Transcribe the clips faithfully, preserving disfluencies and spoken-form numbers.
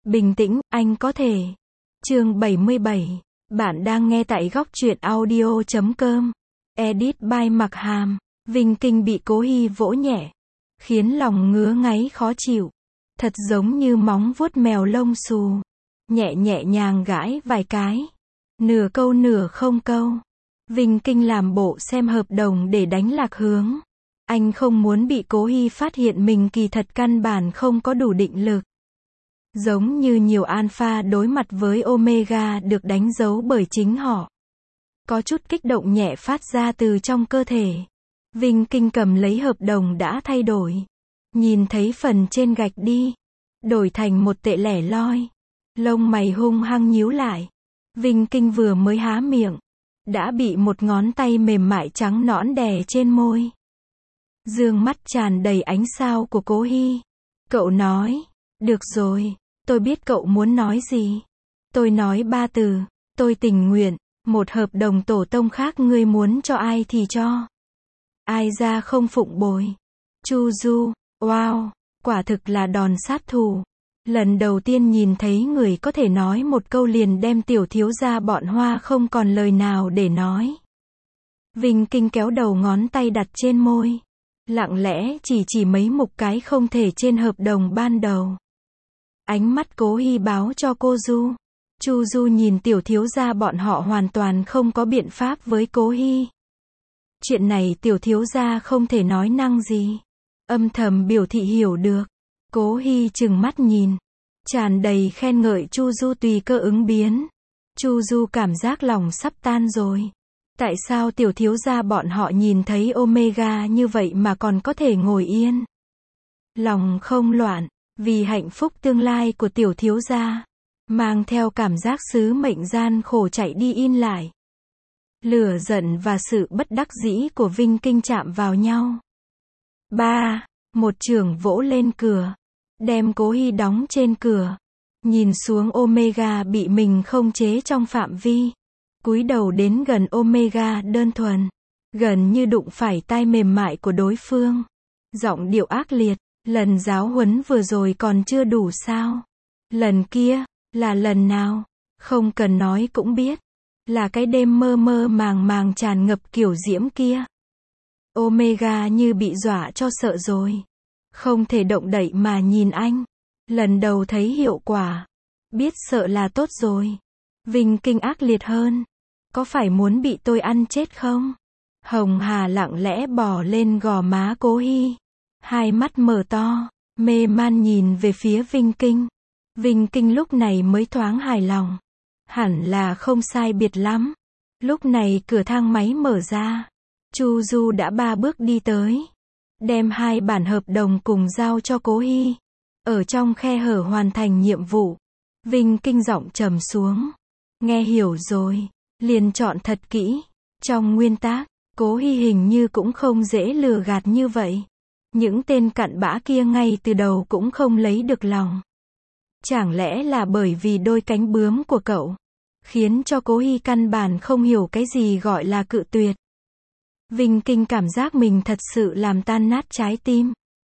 Bình tĩnh, anh có thể. Chương bảy mươi bảy. Bạn đang nghe tại góc truyện audio chấm com. Edit by Mặc Hàm. Vinh Kinh bị Cố Hi vỗ nhẹ, khiến lòng ngứa ngáy khó chịu. Thật giống như móng vuốt mèo lông xù. Nhẹ nhẹ nhàng gãi vài cái. Nửa câu nửa không câu. Vinh Kinh làm bộ xem hợp đồng để đánh lạc hướng. Anh không muốn bị Cố Hi phát hiện mình kỳ thật căn bản không có đủ định lực. Giống như nhiều alpha đối mặt với omega được đánh dấu bởi chính họ. Có chút kích động nhẹ phát ra từ trong cơ thể. Vinh Kinh cầm lấy hợp đồng đã thay đổi. Nhìn thấy phần trên gạch đi. Đổi thành một tệ lẻ loi. Lông mày hung hăng nhíu lại. Vinh Kinh vừa mới há miệng. Đã bị một ngón tay mềm mại trắng nõn đè trên môi. Dương mắt tràn đầy ánh sao của Cố Hi. Cậu nói. Được rồi. Tôi biết cậu muốn nói gì. Tôi nói ba từ. Tôi tình nguyện. Một hợp đồng tổ tông khác ngươi muốn cho ai thì cho. Ai ra không phụng bồi. Chu Du. Wow. Quả thực là đòn sát thủ. Lần đầu tiên nhìn thấy người có thể nói một câu liền đem tiểu thiếu gia bọn Hoa không còn lời nào để nói. Vinh Kinh kéo đầu ngón tay đặt trên môi. Lặng lẽ chỉ chỉ mấy mục cái không thể trên hợp đồng ban đầu. Ánh mắt Cố Hi báo cho cô Du. Chu Du nhìn tiểu thiếu gia bọn họ hoàn toàn không có biện pháp với Cố Hi. Chuyện này tiểu thiếu gia không thể nói năng gì. Âm thầm biểu thị hiểu được. Cố Hi trừng mắt nhìn. Tràn đầy khen ngợi Chu Du tùy cơ ứng biến. Chu Du cảm giác lòng sắp tan rồi. Tại sao tiểu thiếu gia bọn họ nhìn thấy omega như vậy mà còn có thể ngồi yên? Lòng không loạn. Vì hạnh phúc tương lai của tiểu thiếu gia. Mang theo cảm giác sứ mệnh gian khổ chạy đi in lại. Lửa giận và sự bất đắc dĩ của Vinh Kinh chạm vào nhau. Ba. Một chưởng vỗ lên cửa. Đem Cố Hi đóng trên cửa. Nhìn xuống omega bị mình không chế trong phạm vi. Cúi đầu đến gần omega đơn thuần. Gần như đụng phải tai mềm mại của đối phương. Giọng điệu ác liệt. Lần giáo huấn vừa rồi còn chưa đủ sao? Lần kia, là lần nào? Không cần nói cũng biết. Là cái đêm mơ mơ màng màng tràn ngập kiểu diễm kia. Omega như bị dọa cho sợ rồi. Không thể động đậy mà nhìn anh. Lần đầu thấy hiệu quả. Biết sợ là tốt rồi. Vinh Kinh ác liệt hơn. Có phải muốn bị tôi ăn chết không? Hồng Hà lặng lẽ bò lên gò má Cố Hi. Hai mắt mở to, mê man nhìn về phía Vinh Kinh. Vinh Kinh lúc này mới thoáng hài lòng. Hẳn là không sai biệt lắm. Lúc này cửa thang máy mở ra. Chu Du đã ba bước đi tới. Đem hai bản hợp đồng cùng giao cho Cố Hi. Ở trong khe hở hoàn thành nhiệm vụ. Vinh Kinh giọng trầm xuống. Nghe hiểu rồi. Liền chọn thật kỹ. Trong nguyên tắc, Cố Hi hình như cũng không dễ lừa gạt như vậy. Những tên cặn bã kia ngay từ đầu cũng không lấy được lòng. Chẳng lẽ là bởi vì đôi cánh bướm của cậu, khiến cho Cố Hi căn bản không hiểu cái gì gọi là cự tuyệt. Vinh Kinh cảm giác mình thật sự làm tan nát trái tim.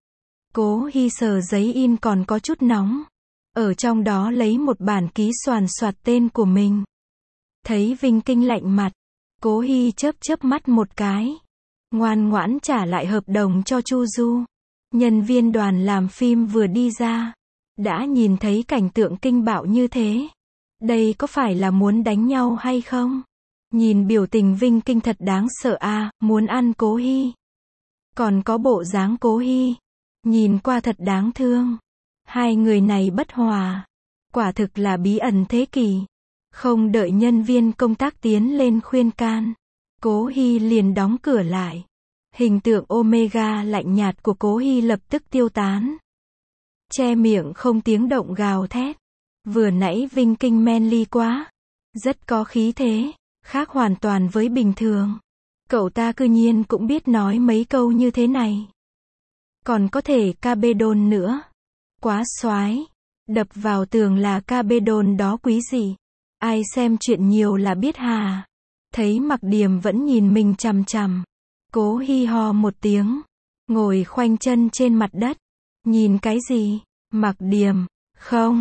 Cố Hi sờ giấy in còn có chút nóng. Ở trong đó lấy một bản ký xoàn xoạt tên của mình. Thấy Vinh Kinh lạnh mặt. Cố Hi chớp chớp mắt một cái. Ngoan ngoãn trả lại hợp đồng cho Chu Du. Nhân viên đoàn làm phim vừa đi ra. Đã nhìn thấy cảnh tượng kinh bạo như thế. Đây có phải là muốn đánh nhau hay không? Nhìn biểu tình Vinh Kinh thật đáng sợ a, à, muốn ăn Cố Hi. Còn có bộ dáng Cố Hi. Nhìn qua thật đáng thương. Hai người này bất hòa. Quả thực là bí ẩn thế kỷ. Không đợi nhân viên công tác tiến lên khuyên can. Cố Hi liền đóng cửa lại. Hình tượng omega lạnh nhạt của Cố Hi lập tức tiêu tán. Che miệng không tiếng động gào thét. Vừa nãy Vinh Kinh manly quá. Rất có khí thế. Khác hoàn toàn với bình thường. Cậu ta cư nhiên cũng biết nói mấy câu như thế này. Còn có thể cabedon nữa. Quá xoái. Đập vào tường là cabedon đó quý gì. Ai xem chuyện nhiều là biết hà. Thấy Mặc Điềm vẫn nhìn mình chằm chằm. Cố Hi ho một tiếng. Ngồi khoanh chân trên mặt đất. Nhìn cái gì? Mặc Điềm. Không.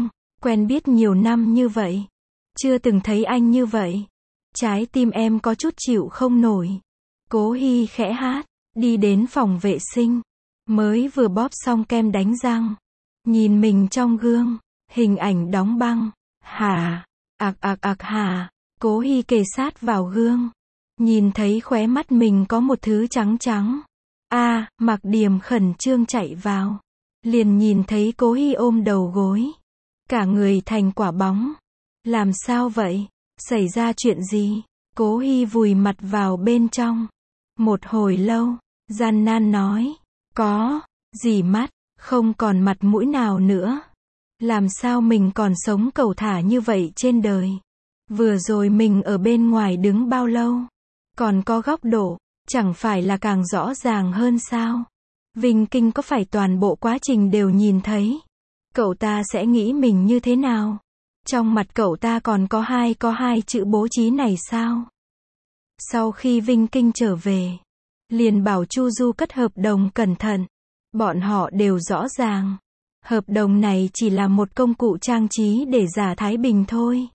Quen biết nhiều năm như vậy. Chưa từng thấy anh như vậy. Trái tim em có chút chịu không nổi. Cố Hy khẽ hát. Đi đến phòng vệ sinh. Mới vừa bóp xong kem đánh răng. Nhìn mình trong gương. Hình ảnh đóng băng. Hả? Ạc ạc ạc hả? Cố Hy kề sát vào gương. Nhìn thấy khóe mắt mình có một thứ trắng trắng. A, à, Mạc Điềm khẩn trương chạy vào. Liền nhìn thấy Cố Hy ôm đầu gối. Cả người thành quả bóng. Làm sao vậy? Xảy ra chuyện gì? Cố Hy vùi mặt vào bên trong. Một hồi lâu, gian nan nói. Có, gì mắt, không còn mặt mũi nào nữa. Làm sao mình còn sống cẩu thả như vậy trên đời? Vừa rồi mình ở bên ngoài đứng bao lâu? Còn có góc độ, chẳng phải là càng rõ ràng hơn sao? Vinh Kinh có phải toàn bộ quá trình đều nhìn thấy? Cậu ta sẽ nghĩ mình như thế nào? Trong mặt cậu ta còn có hai có hai chữ bố trí này sao? Sau khi Vinh Kinh trở về, liền bảo Chu Du cất hợp đồng cẩn thận. Bọn họ đều rõ ràng. Hợp đồng này chỉ là một công cụ trang trí để giả thái bình thôi.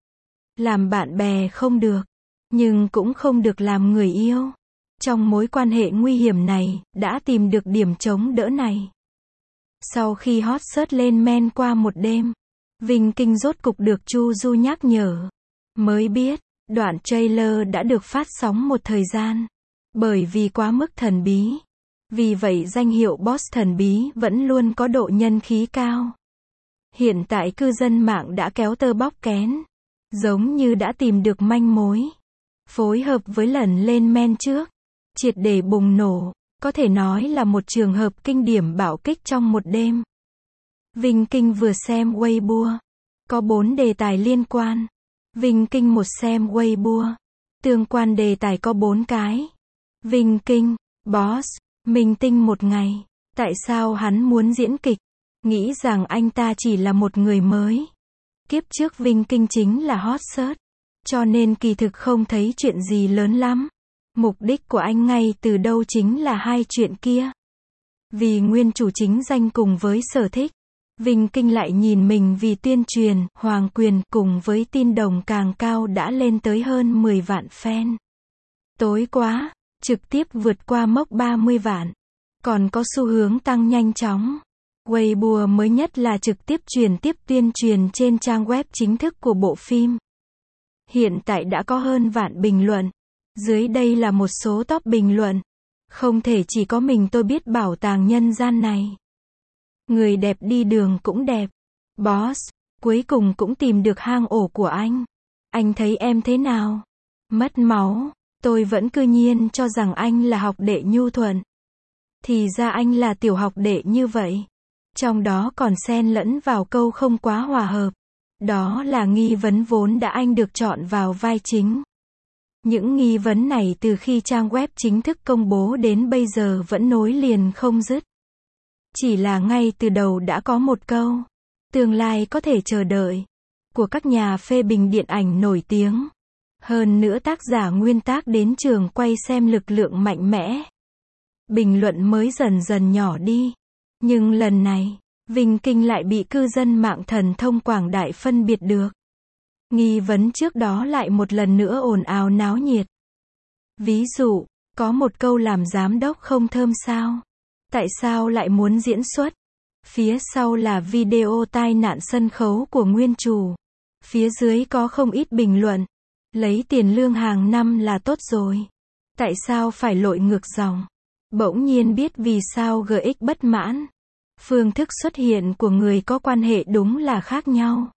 Làm bạn bè không được, nhưng cũng không được làm người yêu. Trong mối quan hệ nguy hiểm này, đã tìm được điểm chống đỡ này. Sau khi hot search lên men qua một đêm, Vinh Kinh rốt cục được Chu Du nhắc nhở. Mới biết, đoạn trailer đã được phát sóng một thời gian. Bởi vì quá mức thần bí. Vì vậy danh hiệu boss thần bí vẫn luôn có độ nhân khí cao. Hiện tại cư dân mạng đã kéo tơ bóc kén. Giống như đã tìm được manh mối. Phối hợp với lần lên men trước. Triệt để bùng nổ. Có thể nói là một trường hợp kinh điển bạo kích trong một đêm. Vinh Kinh vừa xem Weibo. Có bốn đề tài liên quan. Vinh Kinh một xem Weibo. Tương quan đề tài có bốn cái. Vinh Kinh, boss, minh tinh một ngày. Tại sao hắn muốn diễn kịch? Nghĩ rằng anh ta chỉ là một người mới. Kiếp trước Vinh Kinh chính là hot search. Cho nên kỳ thực không thấy chuyện gì lớn lắm. Mục đích của anh ngay từ đâu chính là hai chuyện kia. Vì nguyên chủ chính danh cùng với sở thích. Vinh Kinh lại nhìn mình vì tuyên truyền, hoàng quyền cùng với tin đồng càng cao đã lên tới hơn mười vạn fan. Tối quá, trực tiếp vượt qua mốc ba mươi vạn. Còn có xu hướng tăng nhanh chóng. Weibo mới nhất là trực tiếp truyền tiếp tuyên truyền trên trang web chính thức của bộ phim. Hiện tại đã có hơn vạn bình luận. Dưới đây là một số top bình luận. Không thể chỉ có mình tôi biết bảo tàng nhân gian này. Người đẹp đi đường cũng đẹp. Boss, cuối cùng cũng tìm được hang ổ của anh. Anh thấy em thế nào? Mất máu. Tôi vẫn cư nhiên cho rằng anh là học đệ nhu thuận. Thì ra anh là tiểu học đệ như vậy. Trong đó còn xen lẫn vào câu không quá hòa hợp. Đó là nghi vấn vốn đã anh được chọn vào vai chính. Những nghi vấn này từ khi trang web chính thức công bố đến bây giờ vẫn nối liền không dứt. Chỉ là ngay từ đầu đã có một câu. Tương lai có thể chờ đợi. Của các nhà phê bình điện ảnh nổi tiếng. Hơn nữa tác giả nguyên tác đến trường quay xem lực lượng mạnh mẽ. Bình luận mới dần dần nhỏ đi. Nhưng lần này, Vinh Kinh lại bị cư dân mạng thần thông quảng đại phân biệt được. Nghi vấn trước đó lại một lần nữa ồn ào náo nhiệt. Ví dụ, có một câu làm giám đốc không thơm sao? Tại sao lại muốn diễn xuất? Phía sau là video tai nạn sân khấu của nguyên chủ. Phía dưới có không ít bình luận. Lấy tiền lương hàng năm là tốt rồi. Tại sao phải lội ngược dòng? Bỗng nhiên biết vì sao giê ích bất mãn. Phương thức xuất hiện của người có quan hệ đúng là khác nhau.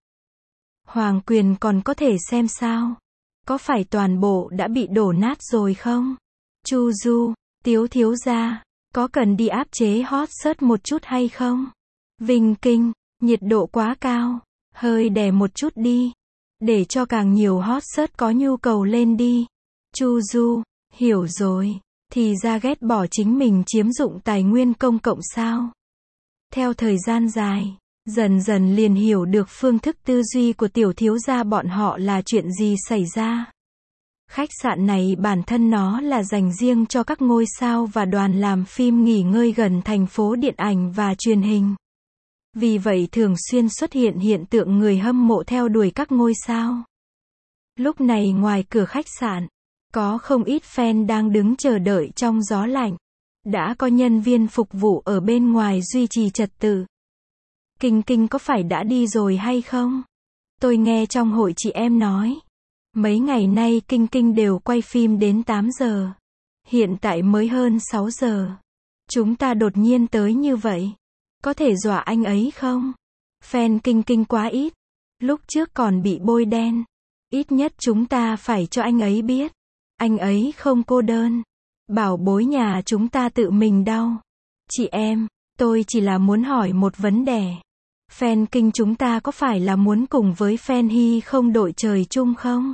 Hoàng quyền còn có thể xem sao? Có phải toàn bộ đã bị đổ nát rồi không? Chu Du, Tiếu thiếu gia, có cần đi áp chế hot search một chút hay không? Vinh Kinh, nhiệt độ quá cao, hơi đè một chút đi. Để cho càng nhiều hot search có nhu cầu lên đi. Chu Du, hiểu rồi, thì ra ghét bỏ chính mình chiếm dụng tài nguyên công cộng sao? Theo thời gian dài, dần dần liền hiểu được phương thức tư duy của tiểu thiếu gia bọn họ là chuyện gì xảy ra. Khách sạn này bản thân nó là dành riêng cho các ngôi sao và đoàn làm phim nghỉ ngơi gần thành phố điện ảnh và truyền hình. Vì vậy thường xuyên xuất hiện hiện tượng người hâm mộ theo đuổi các ngôi sao. Lúc này ngoài cửa khách sạn, có không ít fan đang đứng chờ đợi trong gió lạnh. Đã có nhân viên phục vụ ở bên ngoài duy trì trật tự. Kinh Kinh có phải đã đi rồi hay không? Tôi nghe trong hội chị em nói. Mấy ngày nay Kinh Kinh đều quay phim đến tám giờ. Hiện tại mới hơn sáu giờ. Chúng ta đột nhiên tới như vậy. Có thể dọa anh ấy không? Fan Kinh Kinh quá ít. Lúc trước còn bị bôi đen. Ít nhất chúng ta phải cho anh ấy biết. Anh ấy không cô đơn. Bảo bối nhà chúng ta tự mình đau. Chị em, tôi chỉ là muốn hỏi một vấn đề. Fan Kinh chúng ta có phải là muốn cùng với fan Hy không đội trời chung không?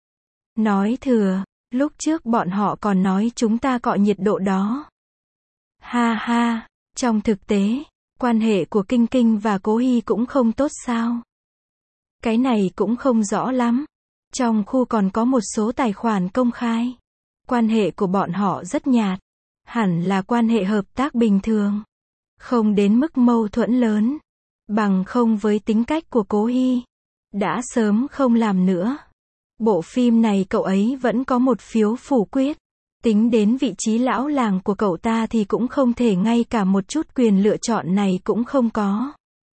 Nói thừa, lúc trước bọn họ còn nói chúng ta cọ nhiệt độ đó. Ha ha, trong thực tế, quan hệ của Kinh Kinh và Cố Hy cũng không tốt sao? Cái này cũng không rõ lắm. Trong khu còn có một số tài khoản công khai. Quan hệ của bọn họ rất nhạt. Hẳn là quan hệ hợp tác bình thường. Không đến mức mâu thuẫn lớn. Bằng không với tính cách của Cố Hy. Đã sớm không làm nữa. Bộ phim này cậu ấy vẫn có một phiếu phủ quyết. Tính đến vị trí lão làng của cậu ta thì cũng không thể ngay cả một chút quyền lựa chọn này cũng không có.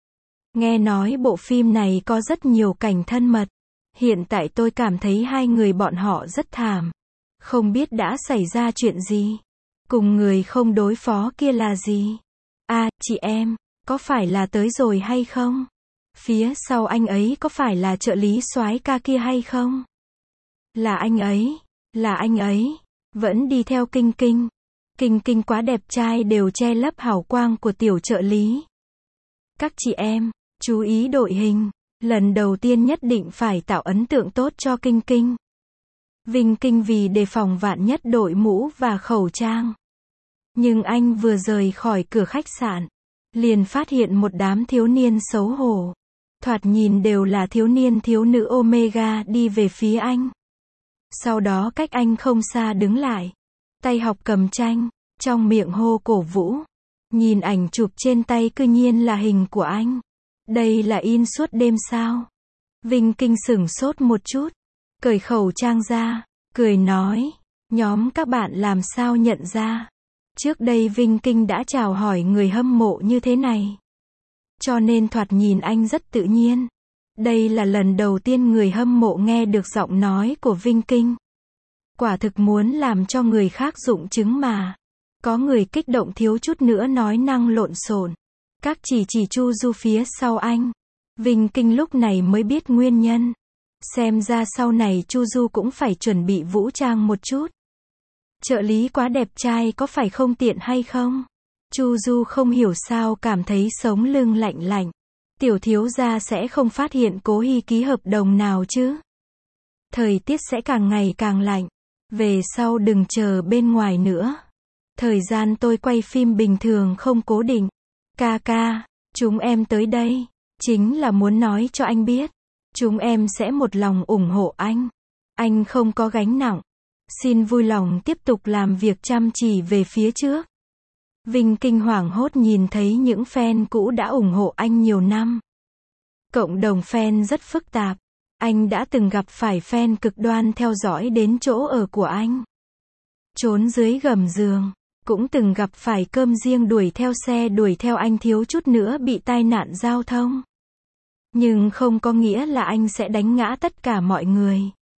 Nghe nói bộ phim này có rất nhiều cảnh thân mật. Hiện tại tôi cảm thấy hai người bọn họ rất thảm. Không biết đã xảy ra chuyện gì. Cùng người không đối phó kia là gì. À, chị em, có phải là tới rồi hay không? Phía sau anh ấy có phải là trợ lý soái ca kia hay không? Là anh ấy, là anh ấy. Vẫn đi theo Kinh Kinh. Kinh Kinh quá đẹp trai đều che lấp hào quang của tiểu trợ lý. Các chị em, chú ý đội hình. Lần đầu tiên nhất định phải tạo ấn tượng tốt cho Kinh Kinh. Vinh Kinh vì đề phòng vạn nhất đội mũ và khẩu trang. Nhưng anh vừa rời khỏi cửa khách sạn, liền phát hiện một đám thiếu niên xấu hổ. Thoạt nhìn đều là thiếu niên thiếu nữ Omega đi về phía anh. Sau đó cách anh không xa đứng lại. Tay học cầm tranh, trong miệng hô cổ vũ. Nhìn ảnh chụp trên tay cư nhiên là hình của anh. Đây là in suốt đêm sao? Vinh Kinh sửng sốt một chút. Cởi khẩu trang ra, cười nói. Nhóm các bạn làm sao nhận ra? Trước đây Vinh Kinh đã chào hỏi người hâm mộ như thế này. Cho nên thoạt nhìn anh rất tự nhiên. Đây là lần đầu tiên người hâm mộ nghe được giọng nói của Vinh Kinh. Quả thực muốn làm cho người khác dụng chứng mà. Có người kích động thiếu chút nữa nói năng lộn xộn. Các chỉ chỉ Chu Du phía sau anh. Vinh Kinh lúc này mới biết nguyên nhân. Xem ra sau này Chu Du cũng phải chuẩn bị vũ trang một chút. Trợ lý quá đẹp trai có phải không tiện hay không? Chu Du không hiểu sao cảm thấy sống lưng lạnh lạnh. Tiểu thiếu gia sẽ không phát hiện Cố Hy ký hợp đồng nào chứ? Thời tiết sẽ càng ngày càng lạnh. Về sau đừng chờ bên ngoài nữa. Thời gian tôi quay phim bình thường không cố định. Ca ca, chúng em tới đây. Chính là muốn nói cho anh biết. Chúng em sẽ một lòng ủng hộ anh. Anh không có gánh nặng. Xin vui lòng tiếp tục làm việc chăm chỉ về phía trước. Vinh Kinh hoảng hốt nhìn thấy những fan cũ đã ủng hộ anh nhiều năm. Cộng đồng fan rất phức tạp. Anh đã từng gặp phải fan cực đoan theo dõi đến chỗ ở của anh. Trốn dưới gầm giường. Cũng từng gặp phải cơm riêng đuổi theo xe đuổi theo anh thiếu chút nữa bị tai nạn giao thông. Nhưng không có nghĩa là anh sẽ đánh ngã tất cả mọi người.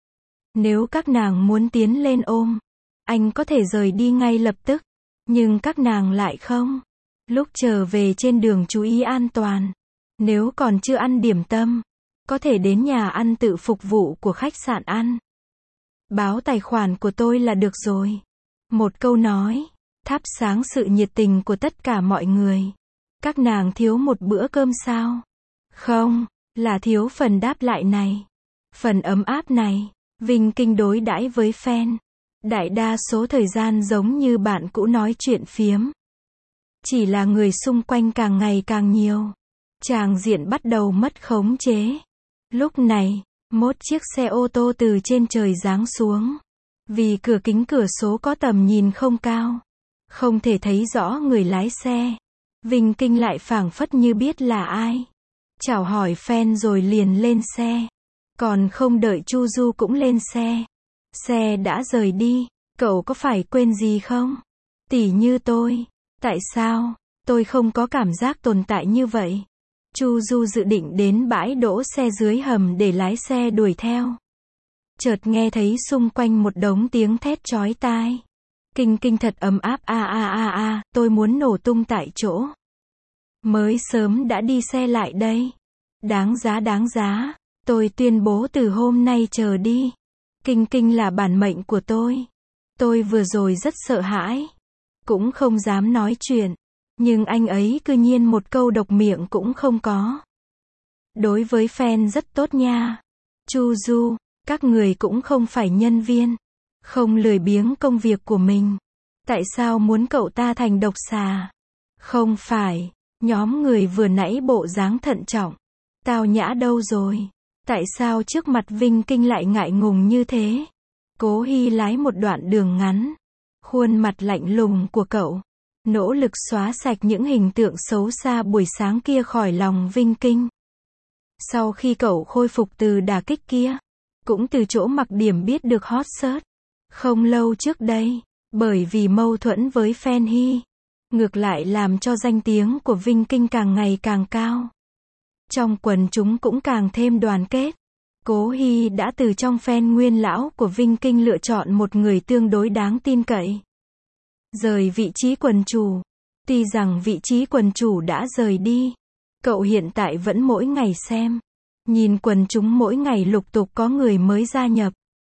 Nếu các nàng muốn tiến lên ôm, anh có thể rời đi ngay lập tức. Nhưng các nàng lại không. Lúc trở về trên đường chú ý an toàn. Nếu còn chưa ăn điểm tâm, có thể đến nhà ăn tự phục vụ của khách sạn ăn. Báo tài khoản của tôi là được rồi. Một câu nói, thắp sáng sự nhiệt tình của tất cả mọi người. Các nàng thiếu một bữa cơm sao? Không, là thiếu phần đáp lại này. Phần ấm áp này. Vinh Kinh đối đãi với fan. Đại đa số thời gian giống như bạn cũ nói chuyện phiếm. Chỉ là người xung quanh càng ngày càng nhiều. Tràng diện bắt đầu mất khống chế. Lúc này, một chiếc xe ô tô từ trên trời giáng xuống. Vì cửa kính cửa số có tầm nhìn không cao. Không thể thấy rõ người lái xe. Vinh Kinh lại phảng phất như biết là ai. Chào hỏi fan rồi liền lên xe. Còn không đợi Chu Du cũng lên xe. Xe đã rời đi. Cậu có phải quên gì không? Tỉ như tôi. Tại sao? Tôi không có cảm giác tồn tại như vậy. Chu Du dự định đến bãi đỗ xe dưới hầm để lái xe đuổi theo. Chợt nghe thấy xung quanh một đống tiếng thét chói tai. Kinh Kinh thật ấm áp, a a a a, tôi muốn nổ tung tại chỗ. Mới sớm đã đi xe lại đây. Đáng giá đáng giá. Tôi tuyên bố từ hôm nay trở đi. Kinh Kinh là bản mệnh của tôi. Tôi vừa rồi rất sợ hãi. Cũng không dám nói chuyện. Nhưng anh ấy cư nhiên một câu độc miệng cũng không có. Đối với fan rất tốt nha. Chu Du, các người cũng không phải nhân viên. Không lười biếng công việc của mình. Tại sao muốn cậu ta thành độc xà? Không phải. Nhóm người vừa nãy bộ dáng thận trọng. Tao Nhã đâu rồi? Tại sao trước mặt Vinh Kinh lại ngại ngùng như thế? Cố Hy lái một đoạn đường ngắn. Khuôn mặt lạnh lùng của cậu. Nỗ lực xóa sạch những hình tượng xấu xa buổi sáng kia khỏi lòng Vinh Kinh. Sau khi cậu khôi phục từ đả kích kia, cũng từ chỗ mặc điểm biết được hot search. Không lâu trước đây, bởi vì mâu thuẫn với fan Hy, ngược lại làm cho danh tiếng của Vinh Kinh càng ngày càng cao. Trong quần chúng cũng càng thêm đoàn kết. Cố Hy đã từ trong fan nguyên lão của Vinh Kinh lựa chọn một người tương đối đáng tin cậy. Rời vị trí quần chủ. Tuy rằng vị trí quần chủ đã rời đi, cậu hiện tại vẫn mỗi ngày xem. Nhìn quần chúng mỗi ngày lục tục có người mới gia nhập.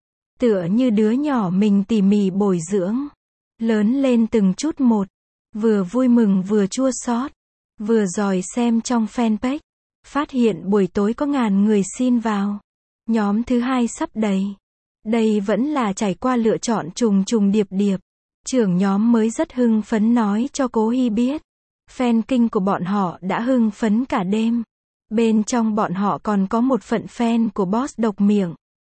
Tựa như đứa nhỏ mình tỉ mỉ bồi dưỡng. Lớn lên từng chút một. Vừa vui mừng vừa chua xót. Vừa dòi xem trong fanpage. Phát hiện buổi tối có ngàn người xin vào. Nhóm thứ hai sắp đầy. Đây vẫn là trải qua lựa chọn trùng trùng điệp điệp. Trưởng nhóm mới rất hưng phấn nói cho Cố Hy biết. Fan Kinh của bọn họ đã hưng phấn cả đêm. Bên trong bọn họ còn có một phận fan của boss độc miệng.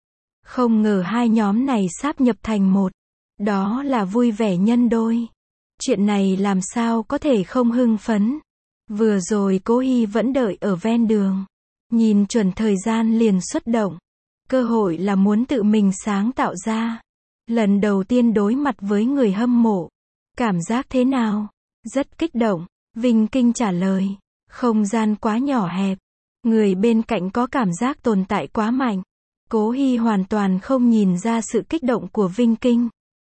Không ngờ hai nhóm này sáp nhập thành một. Đó là vui vẻ nhân đôi. Chuyện này làm sao có thể không hưng phấn. Vừa rồi Cố Hy vẫn đợi ở ven đường. Nhìn chuẩn thời gian liền xuất động. Cơ hội là muốn tự mình sáng tạo ra. Lần đầu tiên đối mặt với người hâm mộ. Cảm giác thế nào? Rất kích động. Vinh Kinh trả lời. Không gian quá nhỏ hẹp. Người bên cạnh có cảm giác tồn tại quá mạnh. Cố Hy hoàn toàn không nhìn ra sự kích động của Vinh Kinh.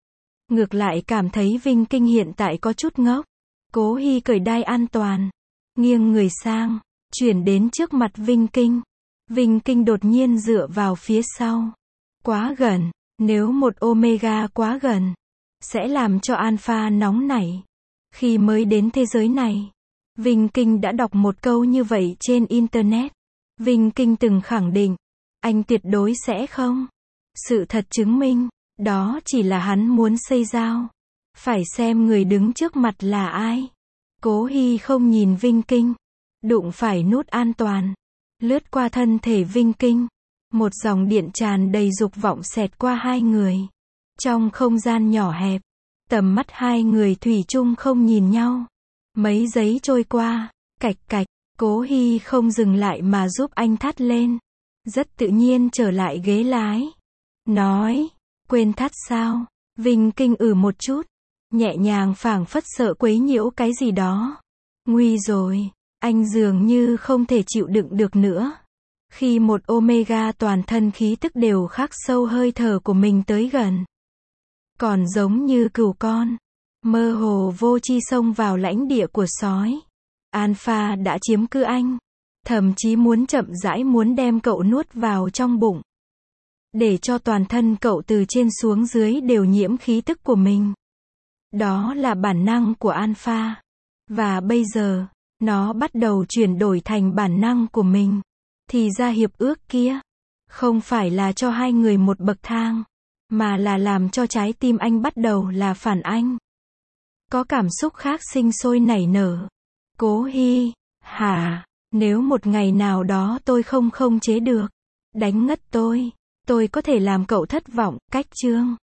Ngược lại cảm thấy Vinh Kinh hiện tại có chút ngốc. Cố Hy cởi đai an toàn. Nghiêng người sang. Chuyển đến trước mặt Vinh Kinh. Vinh Kinh đột nhiên dựa vào phía sau. Quá gần. Nếu một Omega quá gần, sẽ làm cho Alpha nóng nảy. Khi mới đến thế giới này, Vinh Kinh đã đọc một câu như vậy trên Internet. Vinh Kinh từng khẳng định, anh tuyệt đối sẽ không. Sự thật chứng minh, đó chỉ là hắn muốn xây giao. Phải xem người đứng trước mặt là ai. Cố Hy không nhìn Vinh Kinh. Đụng phải nút an toàn. Lướt qua thân thể Vinh Kinh. Một dòng điện tràn đầy dục vọng xẹt qua hai người. Trong không gian nhỏ hẹp, tầm mắt hai người thủy chung không nhìn nhau. Mấy giây trôi qua, cạch cạch, Cố Hy không dừng lại mà giúp anh thắt lên. Rất tự nhiên trở lại ghế lái. Nói, quên thắt sao? Vinh Kinh ừ một chút, nhẹ nhàng phảng phất sợ quấy nhiễu cái gì đó. Nguy rồi, anh dường như không thể chịu đựng được nữa. Khi một Omega toàn thân khí tức đều khắc sâu hơi thở của mình tới gần. Còn giống như cừu con. Mơ hồ vô tri xông vào lãnh địa của sói. Alpha đã chiếm cứ anh. Thậm chí muốn chậm rãi muốn đem cậu nuốt vào trong bụng. Để cho toàn thân cậu từ trên xuống dưới đều nhiễm khí tức của mình. Đó là bản năng của Alpha. Và bây giờ, nó bắt đầu chuyển đổi thành bản năng của mình. Thì ra hiệp ước kia, không phải là cho hai người một bậc thang, mà là làm cho trái tim anh bắt đầu là phản anh. Có cảm xúc khác sinh sôi nảy nở. Cố Hy, hả, nếu một ngày nào đó tôi không không chế được, đánh ngất tôi, tôi có thể làm cậu thất vọng, cách chương.